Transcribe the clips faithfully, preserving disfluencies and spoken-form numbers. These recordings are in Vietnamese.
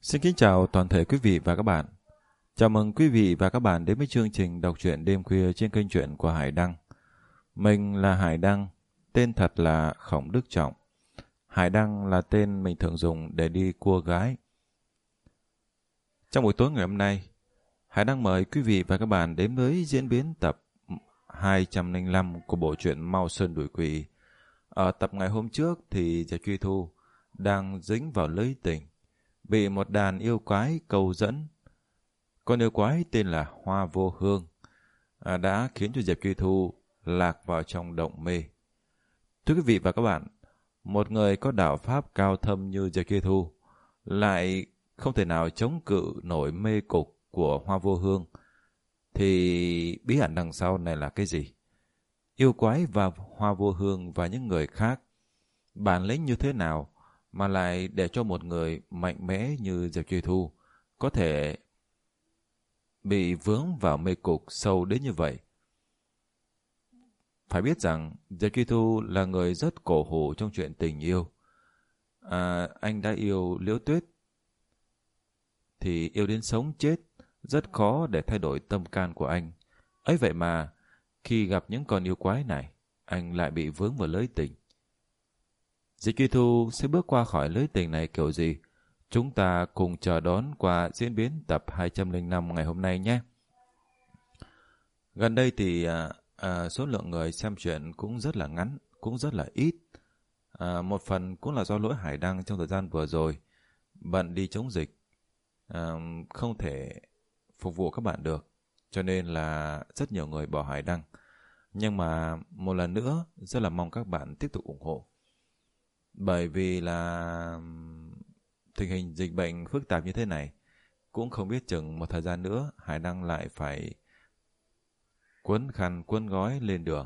Xin kính chào toàn thể quý vị và các bạn. Chào mừng quý vị và các bạn đến với chương trình đọc truyện đêm khuya trên kênh truyện của Hải Đăng. Mình là Hải Đăng, tên thật là Khổng Đức Trọng. Hải Đăng là tên mình thường dùng để đi cua gái. Trong buổi tối ngày hôm nay, Hải Đăng mời quý vị và các bạn đến với diễn biến tập hai trăm lẻ năm của bộ truyện Mau Sơn Đuổi Quỷ. Ở tập ngày hôm trước thì Diệp Truy Thu đang dính vào lưới tình, bị một đàn yêu quái câu dẫn. Con yêu quái tên là Hoa Vô Hương à, đã khiến cho Diệp Truy Thu lạc vào trong động mê. Thưa quý vị và các bạn, một người có đạo pháp cao thâm như Diệp Truy Thu lại không thể nào chống cự nổi mê cục của Hoa Vô Hương, thì bí ẩn đằng sau này là cái gì? Yêu quái và Hoa Vô Hương và những người khác bản lĩnh như thế nào mà lại để cho một người mạnh mẽ như Diệp Truy Thu có thể bị vướng vào mê cục sâu đến như vậy? Phải biết rằng Diệp Truy Thu là người rất cổ hủ trong chuyện tình yêu. À, anh đã yêu Liễu Tuyết thì yêu đến sống chết, rất khó để thay đổi tâm can của anh. Ấy vậy mà khi gặp những con yêu quái này, anh lại bị vướng vào lưới tình. Diệp Truy Thu sẽ bước qua khỏi lưới tình này kiểu gì? Chúng ta cùng chờ đón qua diễn biến tập hai trăm lẻ năm ngày hôm nay nhé. Gần đây thì à, à, số lượng người xem truyện cũng rất là ngắn, cũng rất là ít. À, một phần cũng là do lỗi Hải Đăng trong thời gian vừa rồi bận đi chống dịch, à, không thể phục vụ các bạn được, cho nên là rất nhiều người bỏ Hải Đăng. Nhưng mà một lần nữa rất là mong các bạn tiếp tục ủng hộ, bởi vì là tình hình dịch bệnh phức tạp như thế này, cũng không biết chừng một thời gian nữa Hải Đăng lại phải quấn khăn quấn gói lên đường.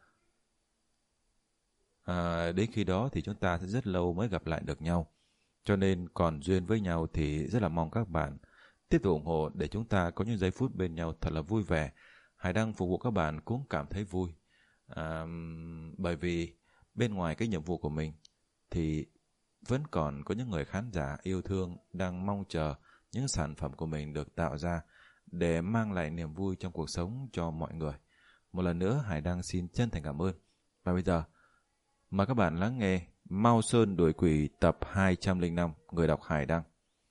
À, đến khi đó thì chúng ta sẽ rất lâu mới gặp lại được nhau. Cho nên còn duyên với nhau thì rất là mong các bạn tiếp tục ủng hộ để chúng ta có những giây phút bên nhau thật là vui vẻ. Hải Đăng phục vụ các bạn cũng cảm thấy vui. À, bởi vì bên ngoài cái nhiệm vụ của mình thì vẫn còn có những người khán giả yêu thương đang mong chờ những sản phẩm của mình được tạo ra để mang lại niềm vui trong cuộc sống cho mọi người. Một lần nữa Hải Đăng xin chân thành cảm ơn. Và bây giờ mời các bạn lắng nghe Mau Sơn Đuổi Quỷ tập hai trăm lẻ năm, người đọc Hải Đăng.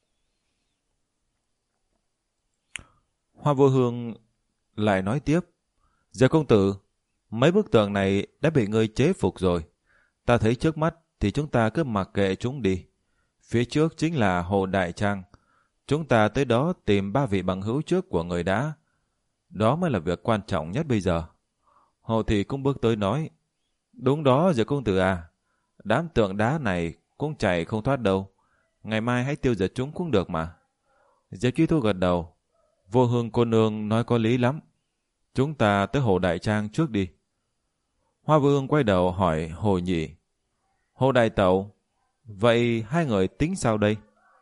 Hoa Vô Hương lại nói tiếp: Diệp công tử, mấy bức tường này đã bị ngươi chế phục rồi. Ta thấy trước mắt thì chúng ta cứ mặc kệ chúng đi. Phía trước chính là Hồ Đại Trang. Chúng ta tới đó tìm ba vị bằng hữu trước của người đã. Đó mới là việc quan trọng nhất bây giờ. Hồ Thị cũng bước tới nói: Đúng đó Diệp công tử à, đám tượng đá này cũng chạy không thoát đâu. Ngày mai hãy tiêu diệt chúng cũng được mà. Diệp Truy Thu gật đầu: Vô Hương cô nương nói có lý lắm. Chúng ta tới Hồ Đại Trang trước đi. Hoa Vô Hương quay đầu hỏi Hồ Nhị: Hồ Đại Tẩu, vậy hai người tính sao đây?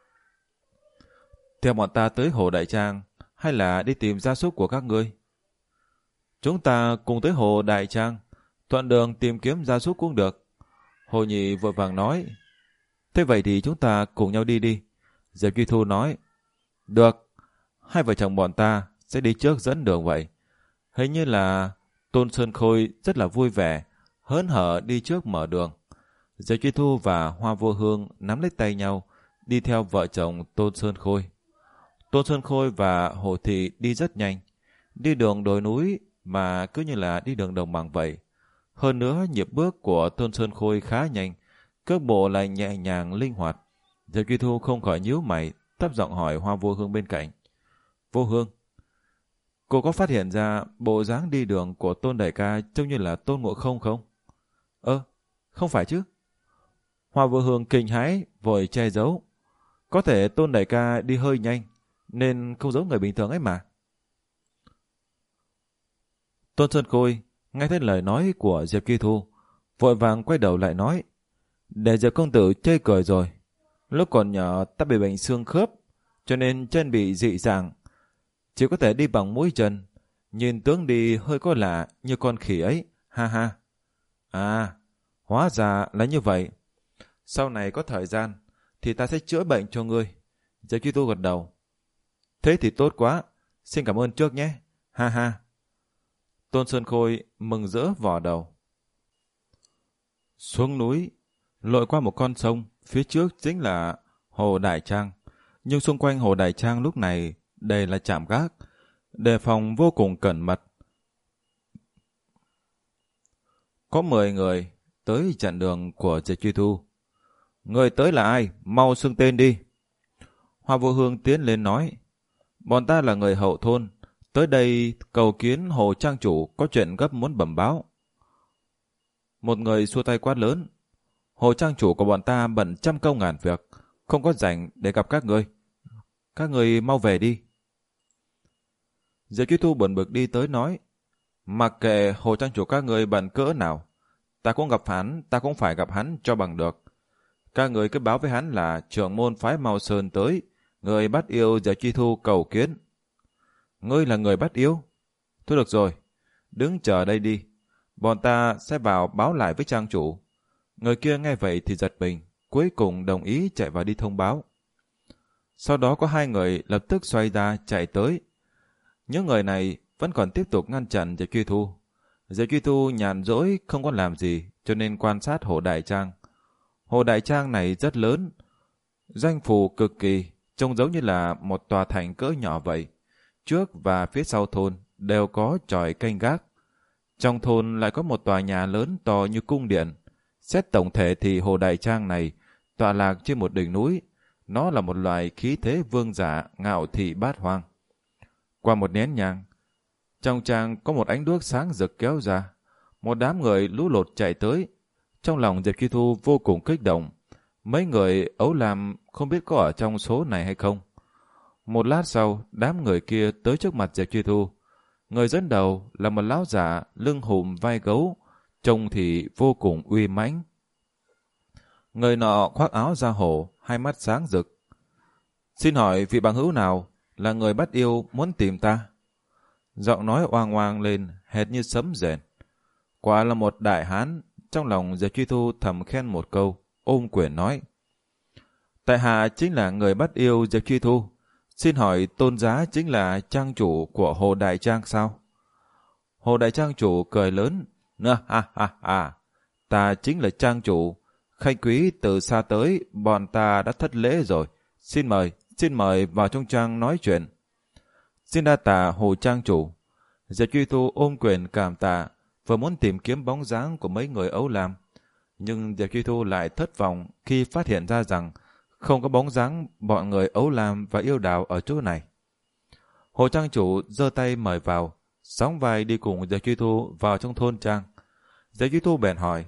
Theo bọn ta tới Hồ Đại Trang hay là đi tìm gia súc của các ngươi? Chúng ta cùng tới Hồ Đại Trang, thuận đường tìm kiếm gia súc cũng được. Hồ Nhị vội vàng nói: Thế vậy thì chúng ta cùng nhau đi đi. Diệp Truy Thu nói: Được, hai vợ chồng bọn ta sẽ đi trước dẫn đường vậy. Hình như là Tôn Sơn Khôi rất là vui vẻ, hớn hở đi trước mở đường. Diệp Truy Thu và Hoa Vô Hương nắm lấy tay nhau, đi theo vợ chồng Tôn Sơn Khôi. Tôn Sơn Khôi và Hồ Thị đi rất nhanh, đi đường đồi núi mà cứ như là đi đường đồng bằng vậy. Hơn nữa nhịp bước của Tôn Sơn Khôi khá nhanh, cước bộ lại nhẹ nhàng linh hoạt. Diệp Truy Thu không khỏi nhíu mày, thấp giọng hỏi Hoa Vô Hương bên cạnh: Vô Hương, cô có phát hiện ra bộ dáng đi đường của Tôn đại ca trông như là Tôn Ngộ Không không? Ơ, không phải chứ? Hoa Vô Hương kinh hãi vội che giấu: Có thể Tôn đại ca đi hơi nhanh nên không giống người bình thường ấy mà. Tôn Sơn Khôi nghe thấy lời nói của Diệp Truy Thu, vội vàng quay đầu lại nói: Để Diệp công tử chê cười rồi. Lúc còn nhỏ ta bị bệnh xương khớp, cho nên chân bị dị dạng, chỉ có thể đi bằng mũi chân. Nhìn tướng đi hơi có lạ như con khỉ ấy, ha ha. À, hóa ra là như vậy. Sau này có thời gian thì ta sẽ chữa bệnh cho ngươi. Diệp Chi Thu gật đầu. Thế thì tốt quá, xin cảm ơn trước nhé, ha ha. Tôn Sơn Khôi mừng rỡ vò đầu. Xuống núi, lội qua một con sông, phía trước chính là Hồ Đại Trang. Nhưng xung quanh Hồ Đại Trang lúc này đây là trạm gác, đề phòng vô cùng cẩn mật. Có mười người tới chặn đường của Diệp Chi Thu. Người tới là ai? Mau xưng tên đi. Hoa Vô Hương tiến lên nói, bọn ta là người hậu thôn, tới đây cầu kiến Hồ Trang chủ, có chuyện gấp muốn bẩm báo. Một người xua tay quát lớn, Hồ Trang chủ của bọn ta bận trăm công ngàn việc, không có rảnh để gặp các người. Các người mau về đi. Diệp Chi Thu buồn bực đi tới nói, mặc kệ Hồ Trang chủ các người bận cỡ nào, ta cũng gặp hắn, ta cũng phải gặp hắn cho bằng được. Các người cứ báo với hắn là trưởng môn phái Mao Sơn tới, người bắt yêu Diệp Chi Thu cầu kiến. Ngươi là người bắt yêu? Thôi được rồi, đứng chờ đây đi, bọn ta sẽ vào báo lại với trang chủ. Người kia nghe vậy thì giật mình, cuối cùng đồng ý chạy vào đi thông báo. Sau đó có hai người lập tức xoay ra chạy tới. Những người này vẫn còn tiếp tục ngăn chặn Diệp Chi Thu. Diệp Chi Thu nhàn rỗi không có làm gì, cho nên quan sát Hồ Đại Trang. Hồ Đại Trang này rất lớn, danh phủ cực kỳ, trông giống như là một tòa thành cỡ nhỏ vậy. Trước và phía sau thôn đều có chòi canh gác. Trong thôn lại có một tòa nhà lớn to như cung điện. Xét tổng thể thì Hồ Đại Trang này tọa lạc trên một đỉnh núi. Nó là một loại khí thế vương giả ngạo thị bát hoang. Qua một nén nhang, trong trang có một ánh đuốc sáng rực kéo ra. Một đám người lũ lụt chạy tới. Trong lòng Diệp Chi Thu vô cùng kích động. Mấy người ấu lam không biết có ở trong số này hay không. Một lát sau, đám người kia tới trước mặt Diệp Chi Thu. Người dẫn đầu là một lão giả lưng hùm vai gấu, trông thì vô cùng uy mãnh. Người nọ khoác áo da hổ, hai mắt sáng rực. Xin hỏi vị bằng hữu nào là người bắt yêu muốn tìm ta? Giọng nói oang oang lên, hệt như sấm rền. Quả là một đại hán. Trong lòng Diệp Chi Thu thầm khen một câu, ôm quyền nói, tại hạ chính là người bắt yêu Diệp Chi Thu. Xin hỏi tôn giá chính là trang chủ của Hồ Đại Trang sao? Hồ Đại Trang chủ cười lớn, nơ ha ha ha, ta chính là trang chủ. Khách quý từ xa tới, bọn ta đã thất lễ rồi. Xin mời, xin mời vào trong trang nói chuyện. Xin đa tạ Hồ Trang chủ. Diệp Chi Thu ôm quyền cảm tạ, vừa muốn tìm kiếm bóng dáng của mấy người ấu lam. Nhưng Diệp Chi Thu lại thất vọng khi phát hiện ra rằng không có bóng dáng bọn người ấu lam và yêu đào ở chỗ này. Hồ Trang chủ giơ tay mời vào, sóng vai đi cùng Diệp Chi Thu vào trong thôn trang. Diệp Chi Thu bèn hỏi,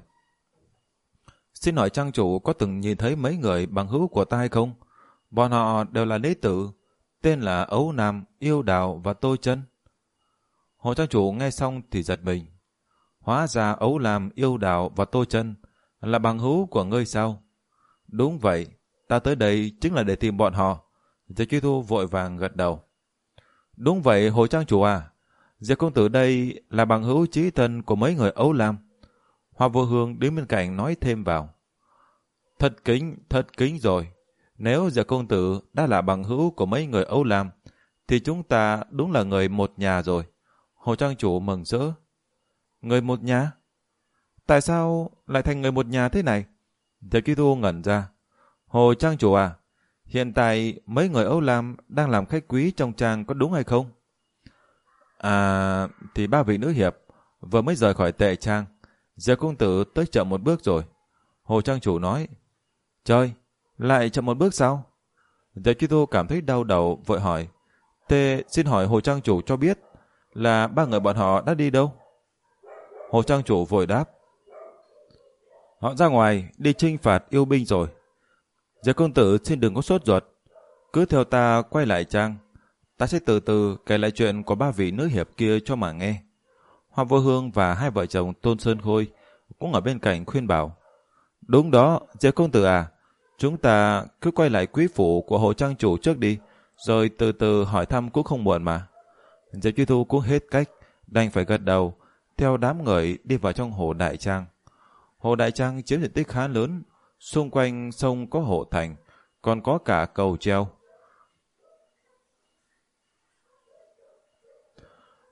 xin hỏi trang chủ có từng nhìn thấy mấy người bằng hữu của ta hay không? Bọn họ đều là đế tử, tên là Ấu Nam, Yêu Đào và Tô Chân. Hồ Trang chủ nghe xong thì giật mình. Hóa ra Ấu Lam, Yêu Đào và Tô Chân là bằng hữu của ngươi sao? Đúng vậy, ta tới đây chính là để tìm bọn họ. Diệp Chi Thu vội vàng gật đầu. Đúng vậy Hồ Trang chủ à, Diệp công tử đây là bằng hữu chí thân của mấy người Ấu Lam. Hoa Vô Hương đứng bên cạnh nói thêm vào. Thật kính, thật kính rồi. Nếu Diệp công tử đã là bằng hữu của mấy người Ấu Lam, thì chúng ta đúng là người một nhà rồi. Hồ Trang chủ mừng rỡ. Người một nhà? Tại sao lại thành người một nhà thế này? Diệp Chi Thu ngẩn ra. Hồ Trang chủ à, hiện tại mấy người Âu Lam đang làm khách quý trong trang có đúng hay không? À, thì ba vị nữ hiệp vừa mới rời khỏi tệ trang. Diệp công tử tới chậm một bước rồi. Hồ Trang chủ nói. Trời, lại chậm một bước sao? Diệp Chi Thu cảm thấy đau đầu vội hỏi. Thế xin hỏi Hồ Trang chủ cho biết là ba người bọn họ đã đi đâu? Hồ Trang chủ vội đáp. Họ ra ngoài đi chinh phạt yêu binh rồi. Diệp công tử xin đừng có sốt ruột, cứ theo ta quay lại trang. Ta sẽ từ từ kể lại chuyện của ba vị nữ hiệp kia cho mà nghe. Hoa Vô Hương và hai vợ chồng Tôn Sơn Khôi cũng ở bên cạnh khuyên bảo. Đúng đó, Diệp công tử à, chúng ta cứ quay lại quý phủ của Hồ Trang chủ trước đi, rồi từ từ hỏi thăm cũng không muộn mà. Diệp Chi Thu cũng hết cách, đành phải gật đầu, theo đám người đi vào trong Hồ Đại Trang. Hồ Đại Trang chiếm diện tích khá lớn, xung quanh sông có hộ thành, còn có cả cầu treo.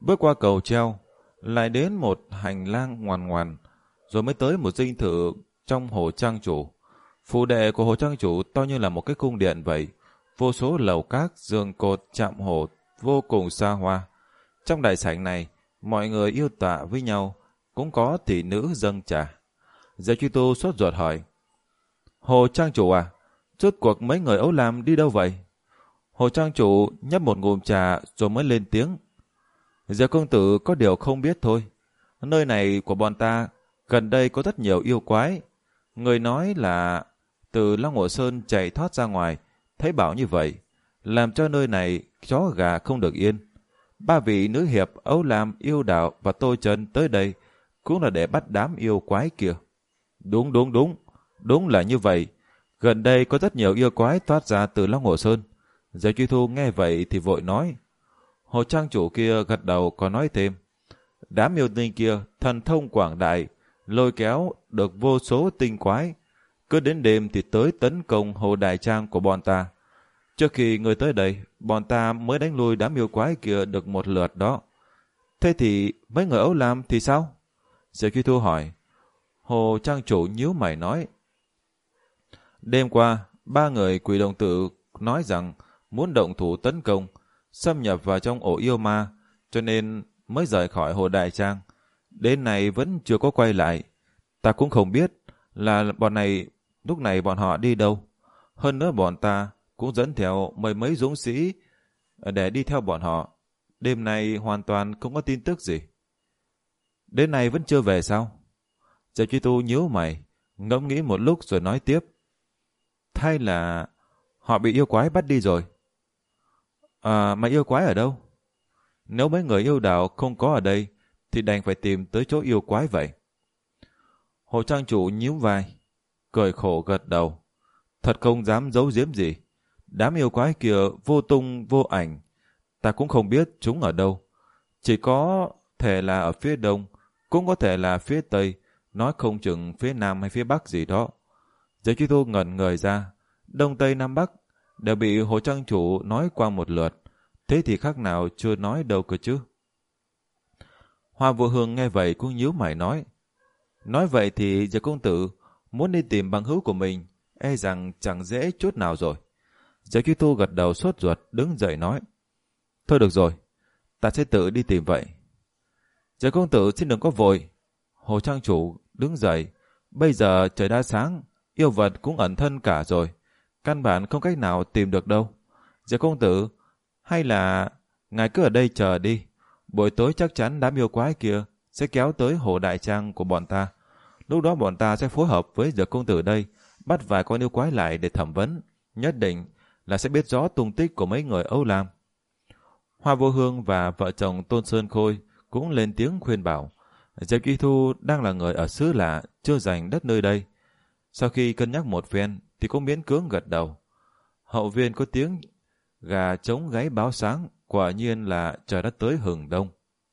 bước qua cầu treo, lại đến một hành lang ngoằn ngoằn, rồi mới tới một dinh thự trong hồ trang chủ. Phủ đệ của hồ trang chủ to như là một cái cung điện vậy, vô số lầu các, giường cột, chạm hồ vô cùng xa hoa. Trong đại sảnh này, mọi người yêu tọa với nhau, cũng có tỷ nữ dâng trà. Diệp Truy Tu sốt ruột hỏi: Hồ trang chủ à, rốt cuộc mấy người Âu Lam đi đâu vậy? Hồ trang chủ nhấp một ngụm trà rồi mới lên tiếng: Diệp công tử có điều không biết thôi. Nơi này của bọn ta gần đây có rất nhiều yêu quái. Người nói là từ Long Hồ Sơn chạy thoát ra ngoài, thấy bảo như vậy, làm cho nơi này chó gà không được yên. Ba vị nữ hiệp Âu Lam, Yêu Đạo và Tô Trần tới đây cũng là để bắt đám yêu quái kia. Đúng đúng đúng, đúng là như vậy. Gần đây có rất nhiều yêu quái thoát ra từ Long Hồ Sơn. Diệp Truy Thu nghe vậy thì vội nói. Hồ trang chủ kia gật đầu còn nói thêm: Đám yêu tinh kia thần thông quảng đại, lôi kéo được vô số tinh quái, cứ đến đêm thì tới tấn công hồ đại trang của bọn ta. Trước khi người tới đây, bọn ta mới đánh lui đám yêu quái kia được một lượt đó. Thế thì mấy người Âu Lam thì sao? Diệp Truy Thu hỏi. Hồ trang chủ nhíu mày nói: Đêm qua, ba người Quỷ Đồng Tử nói rằng muốn động thủ tấn công, xâm nhập vào trong ổ yêu ma, cho nên mới rời khỏi hồ đại trang. Đến nay vẫn chưa có quay lại. Ta cũng không biết là bọn này lúc này bọn họ đi đâu. Hơn nữa bọn ta cũng dẫn theo mười mấy dũng sĩ để đi theo bọn họ. Đêm nay hoàn toàn không có tin tức gì. Đến nay vẫn chưa về sao? Diệp Truy Tu nhíu mày, ngẫm nghĩ một lúc rồi nói tiếp: Thay là họ bị yêu quái bắt đi rồi. À, mà yêu quái ở đâu? Nếu mấy người yêu đạo không có ở đây thì đành phải tìm tới chỗ yêu quái vậy. Hồ trang chủ nhíu vai, cười khổ gật đầu. Thật không dám giấu giếm gì. Đám yêu quái kia vô tung vô ảnh, ta cũng không biết chúng ở đâu. Chỉ có thể là ở phía đông, cũng có thể là phía tây, nói không chừng phía nam hay phía bắc gì đó. Diệp Truy Tu ngẩn người ra, đông tây nam bắc đều bị hồ trang chủ nói qua một lượt, thế thì khác nào chưa nói đâu cơ chứ. Hoa Vô Hương nghe vậy cũng nhíu mày nói: Nói vậy thì Diệp công tử muốn đi tìm bằng hữu của mình, e rằng chẳng dễ chút nào rồi. Diệp Truy Tu gật đầu sốt ruột, đứng dậy nói: Thôi được rồi, ta sẽ tự đi tìm vậy. Diệp công tử xin đừng có vội. Hồ trang chủ đứng dậy: Bây giờ trời đã sáng, yêu vật cũng ẩn thân cả rồi, căn bản không cách nào tìm được đâu. Diệp công tử, hay là ngài cứ ở đây chờ đi. Buổi tối chắc chắn đám yêu quái kia sẽ kéo tới hồ đại trang của bọn ta. Lúc đó bọn ta sẽ phối hợp với Diệp công tử đây, bắt vài con yêu quái lại để thẩm vấn. Nhất định là sẽ biết rõ tung tích của mấy người Âu Lam. Hoa Vô Hương và vợ chồng Tôn Sơn Khôi cũng lên tiếng khuyên bảo. Diệp Truy Thu đang là người ở xứ lạ, chưa giành đất nơi đây. Sau khi cân nhắc một phen thì cũng miễn cưỡng gật đầu. Hậu viên có tiếng gà trống gáy báo sáng, quả nhiên là trời đã tới hừng đông.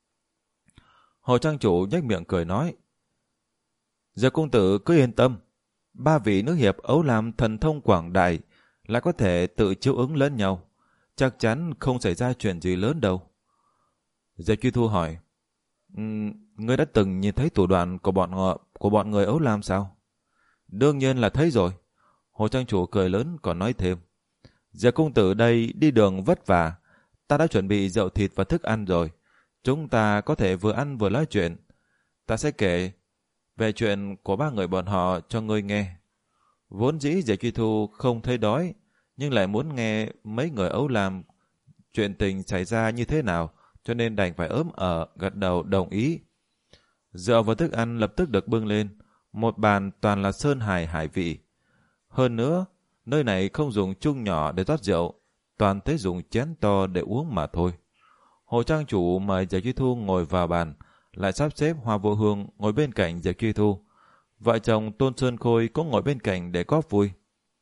Hồ trang chủ nhếch miệng cười nói: Diệp công tử cứ yên tâm, ba vị nữ hiệp Âu Lam thần thông quảng đại lại có thể tự chiếu ứng lẫn nhau, chắc chắn không xảy ra chuyện gì lớn đâu. Diệp Truy Thu hỏi: um, Ngươi đã từng nhìn thấy thủ đoạn của bọn họ, của bọn người Âu Lam sao? Đương nhiên là thấy rồi. Hồ trang chủ cười lớn còn nói thêm: Diệp công tử đây đi đường vất vả, ta đã chuẩn bị rượu thịt và thức ăn rồi. Chúng ta có thể vừa ăn vừa nói chuyện. Ta sẽ kể về chuyện của ba người bọn họ cho ngươi nghe. Vốn dĩ Diệp Truy Thu không thấy đói, nhưng lại muốn nghe mấy người Âu Lam chuyện tình xảy ra như thế nào, cho nên đành phải ớm ở gật đầu đồng ý. Rượu và thức ăn lập tức được bưng lên, một bàn toàn là sơn hài hải vị. Hơn nữa, nơi này không dùng chung nhỏ để rót rượu, toàn thế dùng chén to để uống mà thôi. Hồ trang chủ mời Diệp Truy Thu ngồi vào bàn, lại sắp xếp Hoa Vô Hương ngồi bên cạnh Diệp Truy Thu. Vợ chồng Tôn Sơn Khôi cũng ngồi bên cạnh để góp vui.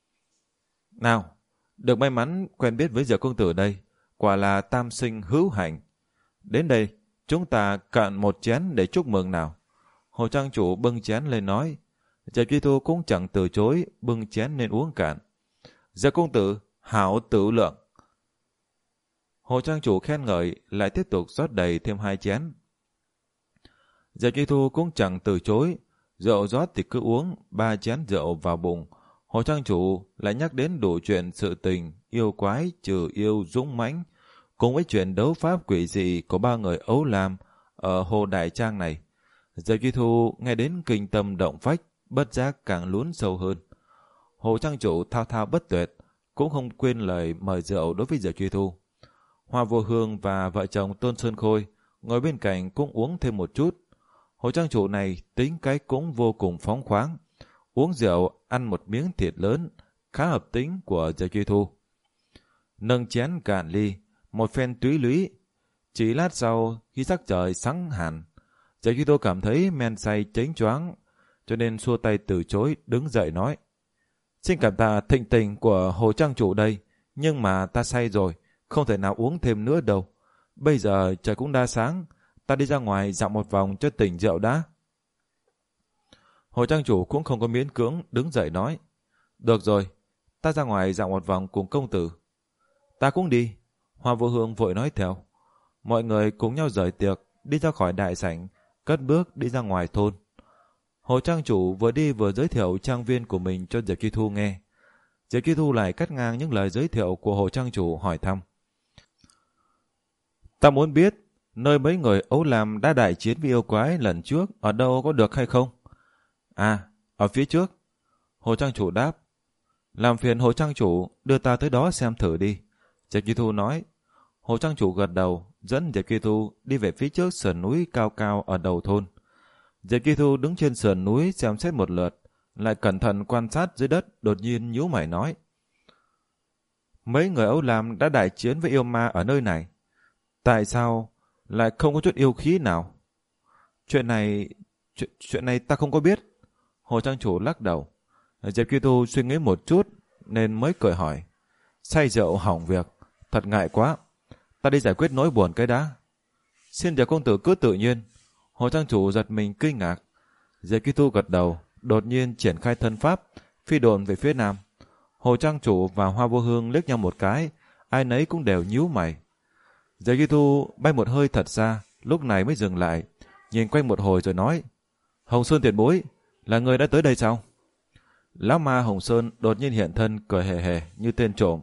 Nào, được may mắn quen biết với Diệp công tử đây, quả là tam sinh hữu hạnh. Đến đây, chúng ta cạn một chén để chúc mừng nào. Hồ trang chủ bưng chén lên nói. Diệp Truy Thu cũng chẳng từ chối, bưng chén nên uống cạn. Diệp công tử, hảo tự lượng. Hồ trang chủ khen ngợi, lại tiếp tục rót đầy thêm hai chén. Diệp Chi Thu cũng chẳng từ chối, rượu rót thì cứ uống, ba chén rượu vào bụng. Hồ trang chủ lại nhắc đến đủ chuyện sự tình, yêu quái, trừ yêu, dũng mãnh, cùng với chuyện đấu pháp quỷ dị của ba người Ấu Lam ở Hồ Đại Trang này. Diệp Chi Thu nghe đến kinh tâm động phách, bất giác càng lún sâu hơn. Hồ trang chủ thao thao bất tuyệt, cũng không quên lời mời rượu đối với Diệp Chi Thu. Hoa Vô Hương và vợ chồng Tôn Sơn Khôi ngồi bên cạnh cũng uống thêm một chút. Hồ trang chủ này tính cách cũng vô cùng phóng khoáng, uống rượu ăn một miếng thịt lớn, khá hợp tính của Diệp Chi Thu. Nâng chén cạn ly, một phen túy lũy. Chỉ lát sau, khi sắc trời sáng hẳn, Diệp Chi Thu cảm thấy men say chánh choáng, cho nên xua tay từ chối, đứng dậy nói: Xin cảm tạ thịnh tình của Hồ trang chủ đây, nhưng mà ta say rồi, không thể nào uống thêm nữa đâu. Bây giờ trời cũng đã sáng, ta đi ra ngoài dạo một vòng cho tỉnh rượu đã. Hồ trang chủ cũng không có miễn cưỡng, đứng dậy nói: Được rồi, ta ra ngoài dạo một vòng cùng công tử. Ta cũng đi. Hoa Vô Hương vội nói theo. Mọi người cùng nhau rời tiệc, đi ra khỏi đại sảnh, cất bước đi ra ngoài thôn. Hồ trang chủ vừa đi vừa giới thiệu trang viên của mình cho Diệp Chi Thu nghe. Diệp Chi Thu lại cắt ngang những lời giới thiệu của Hồ trang chủ, hỏi thăm: Ta muốn biết nơi mấy người Ấu Lam đã đại chiến với yêu quái lần trước ở đâu, có được hay không? À, ở phía trước. Hồ trang chủ đáp. Làm phiền Hồ trang chủ đưa ta tới đó xem thử đi. Diệp Chi Thu nói. Hồ trang chủ gật đầu, dẫn Diệp Chi Thu đi về phía trước sườn núi cao cao ở đầu thôn. Diệp Chi Thu đứng trên sườn núi xem xét một lượt, lại cẩn thận quan sát dưới đất, đột nhiên nhíu mày nói: Mấy người Âu Lam đã đại chiến với yêu ma ở nơi này, tại sao lại không có chút yêu khí nào? Chuyện này, chuyện, chuyện này ta không có biết. Hồ trang chủ lắc đầu. Diệp Chi Thu suy nghĩ một chút nên mới cười hỏi: Say rượu hỏng việc, thật ngại quá. Ta đi giải quyết nỗi buồn cái đã. Xin Diệp công tử cứ tự nhiên. Hồ trang chủ giật mình kinh ngạc. Diệp Chi Thu gật đầu, đột nhiên triển khai thân pháp, phi độn về phía nam. Hồ trang chủ và Hoa Vô Hương liếc nhau một cái, ai nấy cũng đều nhíu mày. Diệp Chi Thu bay một hơi thật xa, lúc này mới dừng lại, nhìn quanh một hồi rồi nói: Hồng Sơn tiền bối, là người đã tới đây sao? Lão ma Hồng Sơn đột nhiên hiện thân, cười hề hề như tên trộm.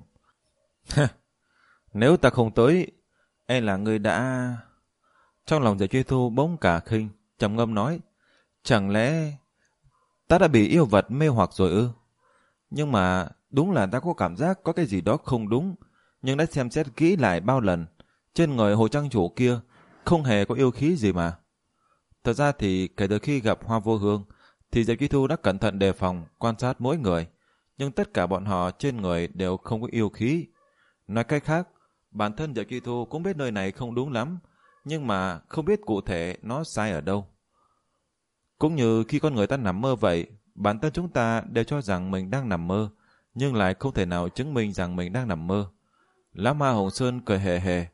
Nếu ta không tới, e là người đã... Trong lòng Diệp Chi Thu bỗng cả khinh, trầm ngâm nói: Chẳng lẽ ta đã bị yêu vật mê hoặc rồi ư? Nhưng mà đúng là ta có cảm giác có cái gì đó không đúng, nhưng đã xem xét kỹ lại bao lần, trên người Hồ trang chủ kia không hề có yêu khí gì mà. Thật ra thì kể từ khi gặp Hoa Vô Hương thì Diệp Chi Thu đã cẩn thận đề phòng, quan sát mỗi người, nhưng tất cả bọn họ trên người đều không có yêu khí. Nói cách khác, bản thân Diệp Chi Thu cũng biết nơi này không đúng lắm, nhưng mà không biết cụ thể nó sai ở đâu. Cũng như khi con người ta nằm mơ vậy, bản thân chúng ta đều cho rằng mình đang nằm mơ, nhưng lại không thể nào chứng minh rằng mình đang nằm mơ. Lão ma Hồng Sơn cười hề hề.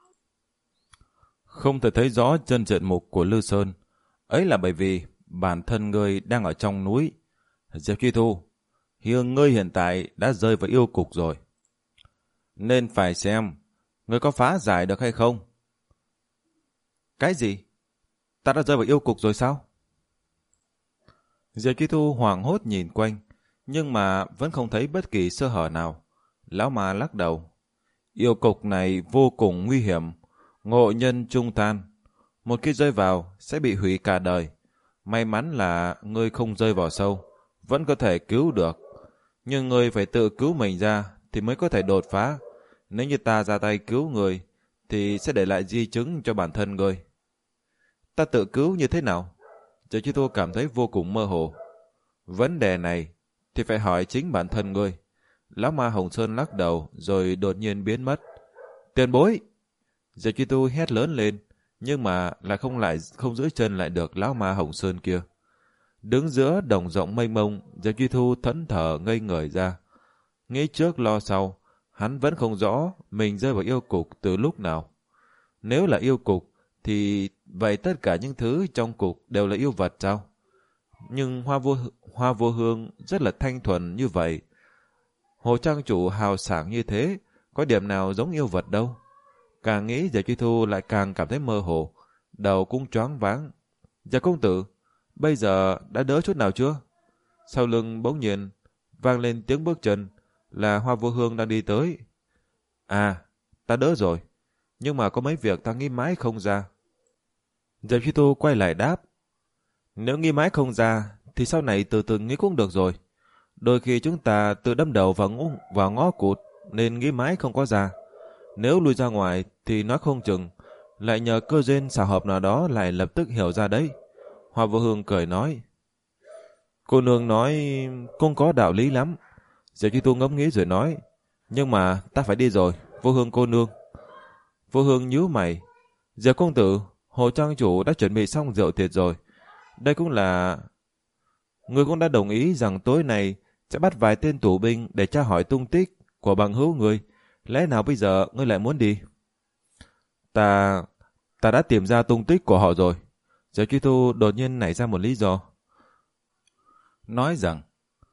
Không thể thấy rõ chân diện mục của Lư Sơn, ấy là bởi vì bản thân ngươi đang ở trong núi. Diệp Chi Thu, hiện ngươi hiện tại đã rơi vào yêu cục rồi, nên phải xem ngươi có phá giải được hay không. Cái gì? Ta đã rơi vào yêu cục rồi sao? Diệp Chi Thu hoảng hốt nhìn quanh, nhưng mà vẫn không thấy bất kỳ sơ hở nào. Lão ma lắc đầu. Yêu cục này vô cùng nguy hiểm, ngộ nhân trung tan. Một khi rơi vào sẽ bị hủy cả đời. May mắn là ngươi không rơi vào sâu, vẫn có thể cứu được. Nhưng ngươi phải tự cứu mình ra thì mới có thể đột phá. Nếu như ta ra tay cứu ngươi thì sẽ để lại di chứng cho bản thân ngươi. Ta tự cứu như thế nào? Diệp Chi Thu cảm thấy vô cùng mơ hồ. Vấn đề này thì phải hỏi chính bản thân ngươi. Lão ma Hồng Sơn lắc đầu rồi đột nhiên biến mất. Tiền bối! Diệp Chi Thu hét lớn lên, nhưng mà lại không lại không giữ chân lại được lão ma Hồng Sơn kia. Đứng giữa đồng rộng mênh mông, Diệp Chi Thu thẫn thờ ngây người ra. Nghĩ trước lo sau, hắn vẫn không rõ mình rơi vào yêu cục từ lúc nào. Nếu là yêu cục, thì vậy tất cả những thứ trong cục đều là yêu vật sao? Nhưng Hoa Vô, Hoa Vô Hương rất là thanh thuần như vậy. Hồ trang chủ hào sảng như thế, có điểm nào giống yêu vật đâu. Càng nghĩ Diệp Chi Thu lại càng cảm thấy mơ hồ, đầu cũng choáng váng. Dạ công tử, bây giờ đã đỡ chút nào chưa? Sau lưng bỗng nhiên vang lên tiếng bước chân, là Hoa Vô Hương đang đi tới. À, ta đỡ rồi, nhưng mà có mấy việc ta nghĩ mãi không ra. Diệp Chi Thu quay lại đáp. Nếu nghĩ mãi không ra, thì sau này từ từ nghĩ cũng được rồi. Đôi khi chúng ta tự đâm đầu vào, ngõ, vào ngõ cụt, nên nghĩ mãi không có ra. Nếu lui ra ngoài, thì nói không chừng, lại nhờ cơ duyên xảo hợp nào đó lại lập tức hiểu ra đấy. Hoa Vô Hương cười nói. Cô nương nói cũng có đạo lý lắm. Diệp Chi Thu ngẫm nghĩ rồi nói. Nhưng mà ta phải đi rồi, Vô Hương cô nương. Vô Hương nhíu mày. Diệp công tử, Hồ trang chủ đã chuẩn bị xong rượu tiệc rồi. Đây cũng là... Ngươi cũng đã đồng ý rằng tối nay sẽ bắt vài tên tù binh để tra hỏi tung tích của bằng hữu ngươi. Lẽ nào bây giờ ngươi lại muốn đi? Ta... Ta đã tìm ra tung tích của họ rồi. Diệp Chi Thu đột nhiên nảy ra một lý do. Nói rằng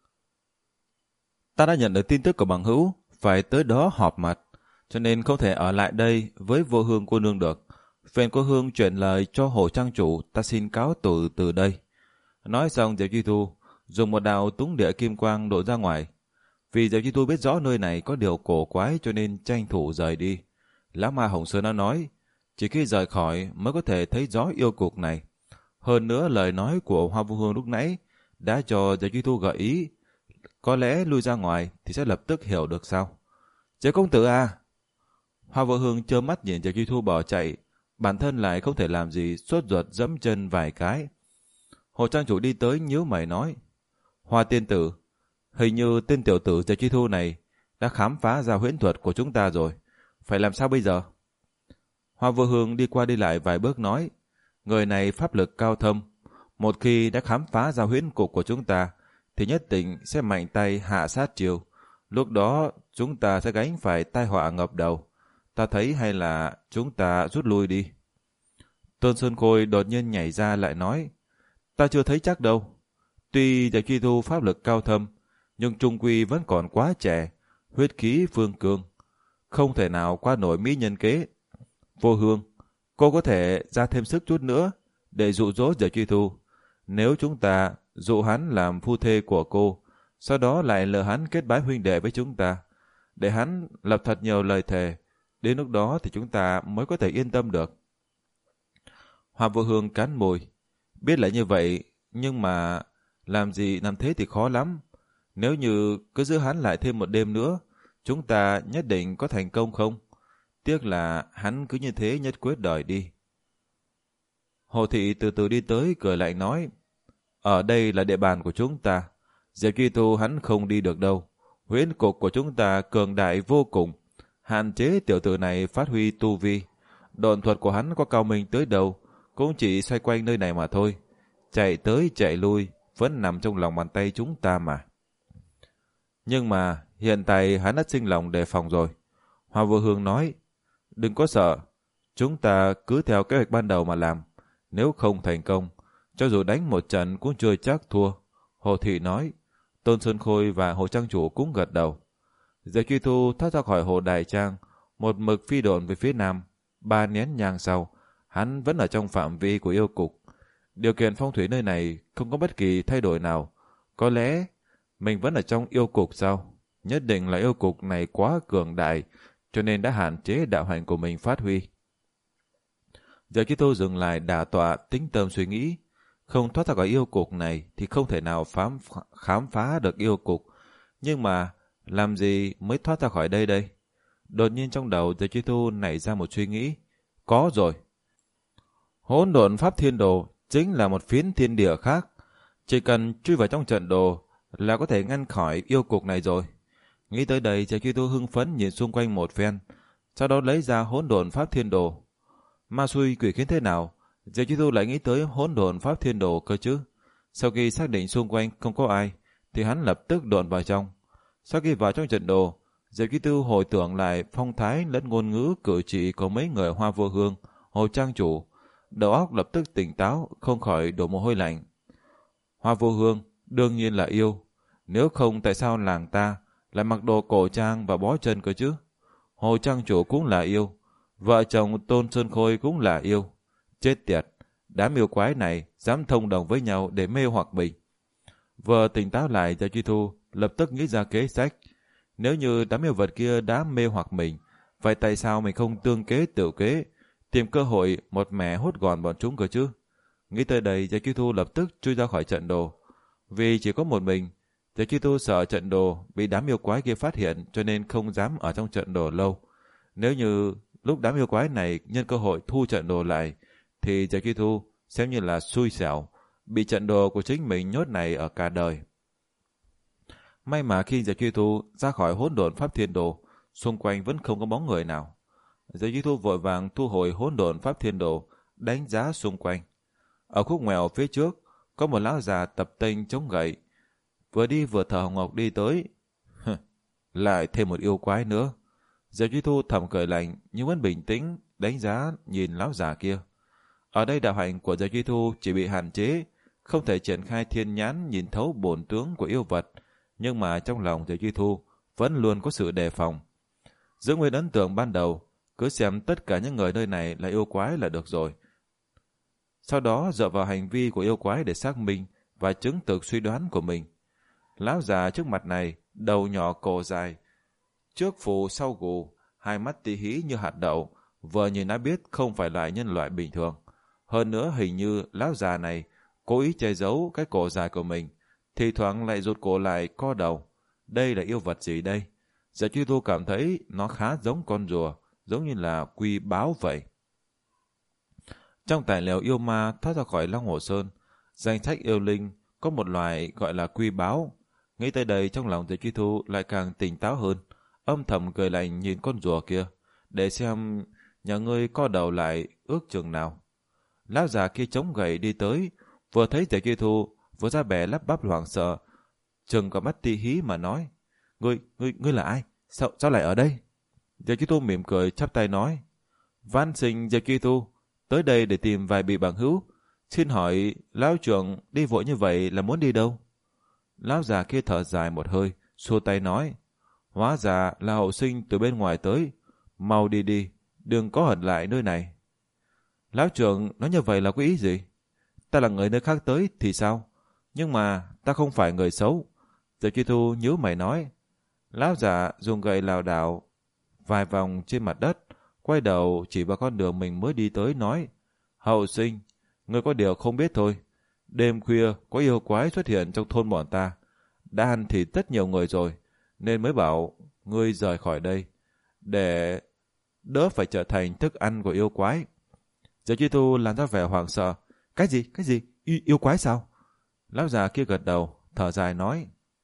ta đã nhận được tin tức của bằng hữu phải tới đó họp mặt, cho nên không thể ở lại đây với Vô Hương cô nương được. Phiền cô Hương chuyển lời cho Hồ trang chủ, ta xin cáo từ từ đây. Nói xong Diệp Chi Thu dùng một đạo túng địa kim quang đổ ra ngoài. Vì Diệp Chi Thu biết rõ nơi này có điều cổ quái cho nên tranh thủ rời đi. Lão ma Hồng Sơn đã nói, chỉ khi rời khỏi mới có thể thấy rõ yêu cục này. Hơn nữa lời nói của Hoa Vô Hương lúc nãy đã cho Diệp Chi Thu gợi ý, có lẽ lui ra ngoài thì sẽ lập tức hiểu được sao. Diệp công tử à! Hoa Vô Hương trơ mắt nhìn Diệp Chi Thu bỏ chạy, bản thân lại không thể làm gì, sốt ruột dẫm chân vài cái. Hồ trang chủ đi tới nhíu mày nói, Hoa tiên tử, hình như tên tiểu tử Diệp Chi Thu này đã khám phá ra huyễn thuật của chúng ta rồi, phải làm sao bây giờ? Hoa Vô Hương đi qua đi lại vài bước nói, người này pháp lực cao thâm, một khi đã khám phá ra huyễn cục của chúng ta thì nhất định sẽ mạnh tay hạ sát chiêu, lúc đó chúng ta sẽ gánh phải tai họa ngập đầu. Ta thấy hay là chúng ta rút lui đi. Tôn Sơn Khôi đột nhiên nhảy ra lại nói, ta chưa thấy chắc đâu. Tuy Diệp Chi Thu pháp lực cao thâm, nhưng trung quy vẫn còn quá trẻ, huyết khí phương cương, không thể nào qua nổi mỹ nhân kế. Vô Hương, cô có thể ra thêm sức chút nữa để dụ dỗ Diệp Chi Thu. Nếu chúng ta dụ hắn làm phu thê của cô, sau đó lại lừa hắn kết bái huynh đệ với chúng ta, để hắn lập thật nhiều lời thề, đến lúc đó thì chúng ta mới có thể yên tâm được. Hoa Vô Hương cắn môi, biết là như vậy, nhưng mà làm gì làm thế thì khó lắm. Nếu như cứ giữ hắn lại thêm một đêm nữa, chúng ta nhất định có thành công không? Tiếc là hắn cứ như thế nhất quyết đòi đi. Hồ Thị từ từ đi tới cười lạnh nói, ở đây là địa bàn của chúng ta, Diệp Chi Thu hắn không đi được đâu. Huyễn cục của chúng ta cường đại vô cùng, hạn chế tiểu tử này phát huy tu vi. Độn thuật của hắn có cao minh tới đâu, cũng chỉ xoay quanh nơi này mà thôi. Chạy tới chạy lui vẫn nằm trong lòng bàn tay chúng ta mà. Nhưng mà hiện tại hắn đã sinh lòng đề phòng rồi. Hoa Vô Hương nói, đừng có sợ, chúng ta cứ theo kế hoạch ban đầu mà làm. Nếu không thành công, cho dù đánh một trận cũng chưa chắc thua. Hồ Thị nói. Tôn Sơn Khôi và Hồ Trang Chủ cũng gật đầu. Diệp Chi Thu thoát ra khỏi Hồ Đại Trang, một mực phi độn về phía nam. Ba nén nhang sau, hắn vẫn ở trong phạm vi của yêu cục. Điều kiện phong thủy nơi này không có bất kỳ thay đổi nào. Có lẽ mình vẫn ở trong yêu cục sao? Nhất định là yêu cục này quá cường đại, cho nên đã hạn chế đạo hành của mình phát huy. Diệp Chi Thu dừng lại đả tọa tính tâm suy nghĩ. Không thoát ra khỏi yêu cục này thì không thể nào phám, khám phá được yêu cục. Nhưng mà làm gì mới thoát ra khỏi đây đây? Đột nhiên trong đầu Diệp Chi Thu nảy ra một suy nghĩ. Có rồi. Hỗn độn pháp thiên đồ chính là một phiến thiên địa khác. Chỉ cần truy vào trong trận đồ là có thể ngăn khỏi yêu cục này rồi. Nghĩ tới đây, Diệp Chi Thu hưng phấn nhìn xung quanh một phen, sau đó lấy ra hỗn độn pháp thiên đồ. Ma xui quỷ khiến thế nào, Diệp Chi Thu lại nghĩ tới hỗn độn pháp thiên đồ cơ chứ. Sau khi xác định xung quanh không có ai, thì hắn lập tức độn vào trong. Sau khi vào trong trận đồ, Diệp Chi Thu hồi tưởng lại phong thái lẫn ngôn ngữ cử chỉ của mấy người Hoa Vô Hương, Hồ Trang Chủ, đầu óc lập tức tỉnh táo, không khỏi đổ mồ hôi lạnh. Hoa Vô Hương đương nhiên là yêu, nếu không tại sao làng ta lại mặc đồ cổ trang và bó chân cơ chứ? Hồ Trang Chủ cũng là yêu, Vợ chồng Tôn Sơn Khôi cũng là yêu. Chết tiệt, đám yêu quái này dám thông đồng với nhau để mê hoặc mình. Vừa tỉnh táo lại, Gia Truy Thu lập tức nghĩ ra kế sách. Nếu như đám yêu vật kia đã mê hoặc mình, vậy tại sao mình không tương kế tự kế, tìm cơ hội một mẻ hút gọn bọn chúng cơ chứ? Nghĩ tới đây, Gia Truy Thu lập tức chui ra khỏi trận đồ. Vì chỉ có một mình, Gia Truy Thu sợ trận đồ bị đám yêu quái kia phát hiện, cho nên không dám ở trong trận đồ lâu. Nếu như lúc đám yêu quái này nhân cơ hội thu trận đồ lại, thì Gia Truy Thu xem như là xui xẻo, bị trận đồ của chính mình nhốt này ở cả đời. May mà khi Gia Truy Thu ra khỏi hỗn độn pháp thiên đồ, xung quanh vẫn không có bóng người nào. Gia Truy Thu vội vàng thu hồi hỗn độn pháp thiên đồ, đánh giá xung quanh. Ở khúc ngoèo phía trước, có một lão già tập tênh chống gậy, vừa đi vừa thở hồng hộc đi tới. Lại thêm một yêu quái nữa. Gia Truy Thu thầm cười lạnh nhưng vẫn bình tĩnh đánh giá nhìn lão già kia. Ở đây đạo hạnh của Gia Truy Thu chỉ bị hạn chế, không thể triển khai thiên nhãn nhìn thấu bổn tướng của yêu vật, nhưng mà trong lòng Gia Truy Thu vẫn luôn có sự đề phòng. Giữ nguyên ấn tượng ban đầu, cứ xem tất cả những người nơi này là yêu quái là được rồi. Sau đó dựa vào hành vi của yêu quái để xác minh và chứng thực suy đoán của mình. Lão già trước mặt này, đầu nhỏ cổ dài, trước phù sau gù, hai mắt tí hí như hạt đậu, vừa nhìn đã biết không phải loại nhân loại bình thường. Hơn nữa hình như lão già này cố ý che giấu cái cổ dài của mình, thì thoảng lại rụt cổ lại co đầu. Đây là yêu vật gì đây? Gia Truy Thu cảm thấy nó khá giống con rùa, giống như là quy báo vậy. Trong tài liệu yêu ma thoát ra khỏi Long Hồ Sơn, danh sách yêu linh có một loài gọi là quy báo. Nghĩ tới đây trong lòng Gia Truy Thu lại càng tỉnh táo hơn, âm thầm cười lạnh nhìn con rùa kia, để xem nhà ngươi co đầu lại ước chừng nào. Lão già kia chống gậy đi tới, vừa thấy Gia Truy Thu, vừa ra bè lắp bắp hoảng sợ, chừng cả mắt tí hí mà nói: Ngươi, ngươi, ngươi là ai? Sao, sao lại ở đây? Gia Truy Thu mỉm cười chắp tay nói: Van sinh Gia Truy Thu, tới đây để tìm vài vị bằng hữu. Xin hỏi lão trưởng đi vội như vậy là muốn đi đâu? Lão già kia thở dài một hơi, xua tay nói: Hóa ra là hậu sinh từ bên ngoài tới, mau đi đi, đừng có hận lại nơi này. Lão trưởng nói như vậy là có ý gì? Ta là người nơi khác tới thì sao? Nhưng mà ta không phải người xấu. Gia Truy Thu nhíu mày nói. Lão già dùng gậy lảo đảo vài vòng trên mặt đất, quay đầu chỉ vào con đường mình mới đi tới nói: Hậu sinh, ngươi có điều không biết thôi. Đêm khuya có yêu quái xuất hiện trong thôn bọn ta, đã ăn thịt rất nhiều người rồi, nên mới bảo ngươi rời khỏi đây, để đỡ phải trở thành thức ăn của yêu quái. Gia Truy Thu làm ra vẻ hoảng sợ. Cái gì? Cái gì? I- yêu quái sao? Lão già kia gật đầu, thở dài nói: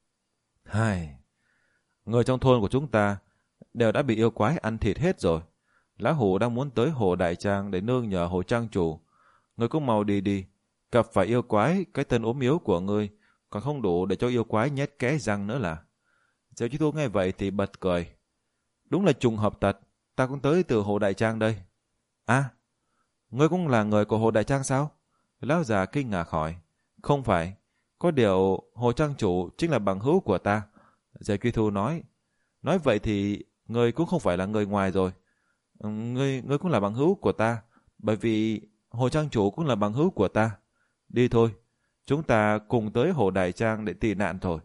Hai, người trong thôn của chúng ta đều đã bị yêu quái ăn thịt hết rồi. Lão Hủ đang muốn tới Hồ Đại Trang để nương nhờ Hồ Trang chủ. Ngươi cũng mau đi đi, gặp phải yêu quái, cái tên ốm yếu của ngươi còn không đủ để cho yêu quái nhét kẽ răng nữa là. Gia Truy Thu nghe vậy thì bật cười. Đúng là trùng hợp tật, ta cũng tới từ Hồ Đại Trang đây. À, ngươi cũng là người của Hồ Đại Trang sao? Lão già kinh ngạc hỏi. Không phải, có điều Hồ Trang chủ chính là bằng hữu của ta. Gia Truy Thu nói. Nói vậy thì ngươi cũng không phải là người ngoài rồi. Ngươi, ngươi cũng là bằng hữu của ta, bởi vì Hồ Trang chủ cũng là bằng hữu của ta. Đi thôi, chúng ta cùng tới Hồ Đại Trang để tị nạn thôi.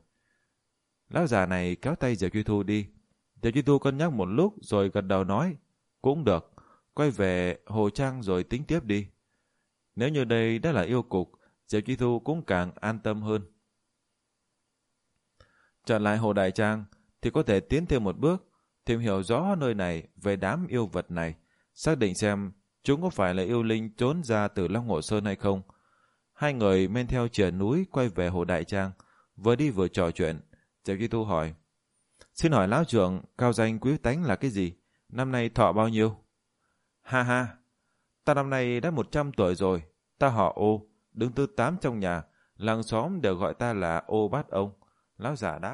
Lão già này kéo tay Gia Truy Thu đi. Gia Truy Thu cân nhắc một lúc rồi gật đầu nói: Cũng được, quay về Hồ Trang rồi tính tiếp đi. Nếu như đây đã là yêu cục, Gia Truy Thu cũng càng an tâm hơn. Trở lại Hồ Đại Trang thì có thể tiến thêm một bước, tìm hiểu rõ nơi này về đám yêu vật này, xác định xem chúng có phải là yêu linh trốn ra từ Long Hồ Sơn hay không. Hai người men theo triền núi quay về Hồ Đại Trang, vừa đi vừa trò chuyện. Gia Truy Thu hỏi: Xin hỏi lão trưởng, cao danh quý tánh là cái gì? Năm nay thọ bao nhiêu? Ha ha, ta năm nay đã một trăm tuổi rồi. Ta họ Ô, đứng thứ tám trong nhà, làng xóm đều gọi ta là Ô Bát Ông. Lão già đáp.